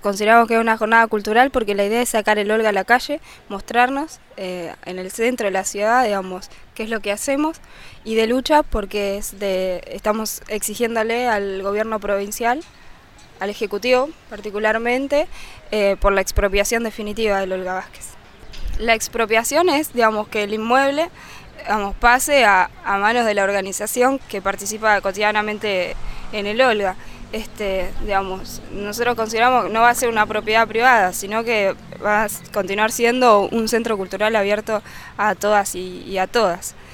consideramos que es una jornada cultural porque la idea es sacar el Olga a la calle, mostrarnos en el centro de la ciudad, digamos, qué es lo que hacemos, y de lucha porque estamos exigiéndole al gobierno provincial, al Ejecutivo particularmente, por la expropiación definitiva del Olga Vázquez. La expropiación es, digamos, que el inmueble, digamos, pase a manos de la organización que participa cotidianamente en el Olga. Digamos, nosotros consideramos que no va a ser una propiedad privada, sino que va a continuar siendo un centro cultural abierto a todas y a todas.